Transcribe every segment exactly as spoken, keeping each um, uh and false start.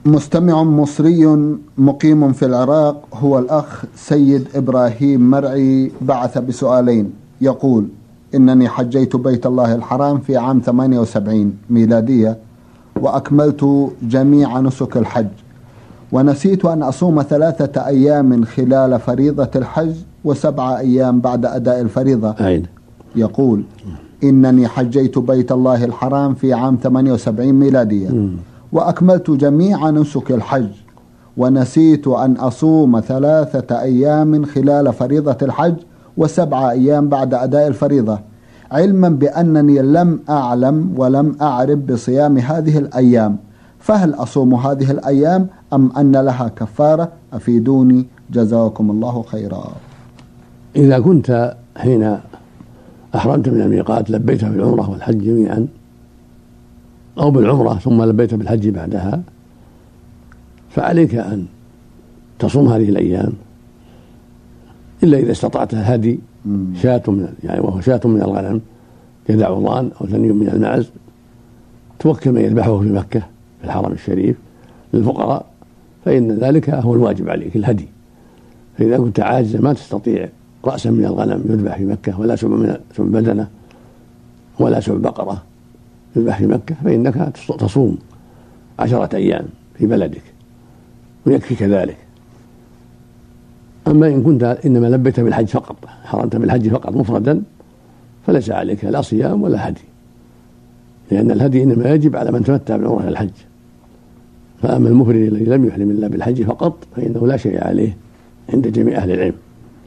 مستمع مصري مقيم في العراق هو الأخ سيد إبراهيم مرعي بعث بسؤالين. يقول: إنني حجيت بيت الله الحرام في عام ثمانية وسبعين ميلادية وأكملت جميع نسك الحج، ونسيت أن أصوم ثلاثة أيام خلال فريضة الحج وسبعة أيام بعد أداء الفريضة. أين؟ يقول: إنني حجيت بيت الله الحرام في عام ثمانية وسبعين ميلادية م. وأكملت جميع نسك الحج، ونسيت أن أصوم ثلاثة أيام خلال فريضة الحج وسبعة أيام بعد أداء الفريضة، علما بأنني لم أعلم ولم أعرف بصيام هذه الأيام، فهل أصوم هذه الأيام أم أن لها كفارة؟ أفيدوني جزاكم الله خيرا. إذا كنت حين أحرمت من الميقات لبيت بالعمرة والحج جميعا، أو بالعمرة ثم لبيت بالحج بعدها، فعليك أن تصوم هذه الأيام، إلا إذا استطعت هدي شاة من يعني وهو شاة من الغنم كدعوضان أو ثني من المعز، توكل من يذبحه في مكة في الحرم الشريف للفقراء، فإن ذلك هو الواجب عليك الهدي. فإذا كنت عاجزا ما تستطيع رأسا من الغنم يذبح في مكة، ولا سبع من سبع بدنة، ولا سبع بقرة يذبح في مكة، فإنك تصوم عشرة أيام في بلدك ويكفي كذلك. أما إن كنت إنما لبيت بالحج فقط، حرمت بالحج فقط مفردا، فليس عليك لا صيام ولا هدي، لأن الهدي إنما يجب على من تمتع بالعمرة الحج. فأما المفرد الذي لم يحرم إلا بالحج فقط فإنه لا شيء عليه عند جميع أهل العلم.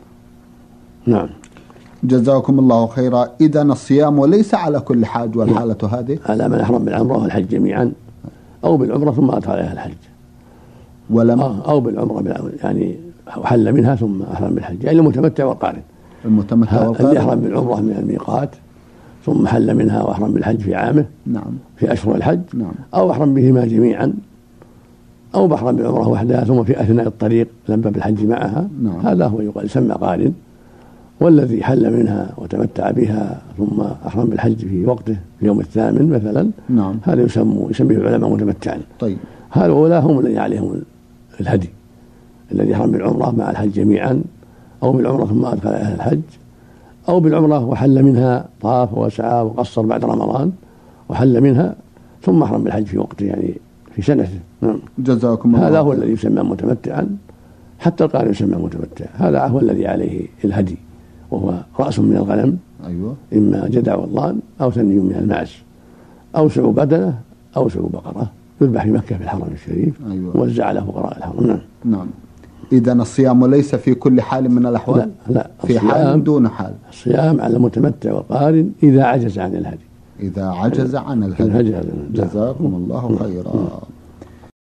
نعم. جزاكم الله خيرا. إذن الصيام وليس على كل حاج والحالة هذه؟ على من أحرم بالعمرة والحج جميعا، أو بالعمرة ثم أدخل عليها الحج، ولم أو بالعمرة يعني حل منها ثم أحرم بالحج، يعني المتمتع والقارن. المتمتع والقارن اللي أحرم بالعمرة من الميقات ثم حل منها وأحرم بالحج في عامه، نعم، في أشهر الحج، نعم، أو أحرم بهما جميعا، أو بحرم بالعمرة وحدها ثم في أثناء الطريق لبى بالحج معها، نعم. هذا هو يقال يسمى قارن. والذي حل منها وتمتع بها ثم أحرم بالحج في وقته في اليوم الثامن مثلا، نعم، هذا يسمى يسميه العلماء متمتعا. طيب، هؤلاء هم الذين عليهم الهدي، الذي يحرم بالعمرة مع الحج جميعا، أو بالعمرة ثم أدخل عليها الحج، أو بالعمرة وحل منها طاف وسعى وقصر بعد رمضان وحل منها ثم أحرم بالحج في وقته يعني في سنته. نعم. جزاكم الله. هذا هو الذي يسمى متمتعا، حتى القارن يسمى متمتع. هذا هو الذي عليه الهدي، وهو رأس من الغنم، أيوة، إما جدع والضان أو ثني من المعز، أو سبع بدنة أو سبع بقرة، يذبح في مكة في الحرم الشريف، أيوة، ووزع على فقراء الحرم. نعم. نعم. إذن الصيام ليس في كل حال من الأحوال؟ لا, لا. في حال دون حال. الصيام على المتمتع والقارن إذا عجز عن الهدي، إذا عجز عن الهدي. الهدي. جزاكم الله خيرا.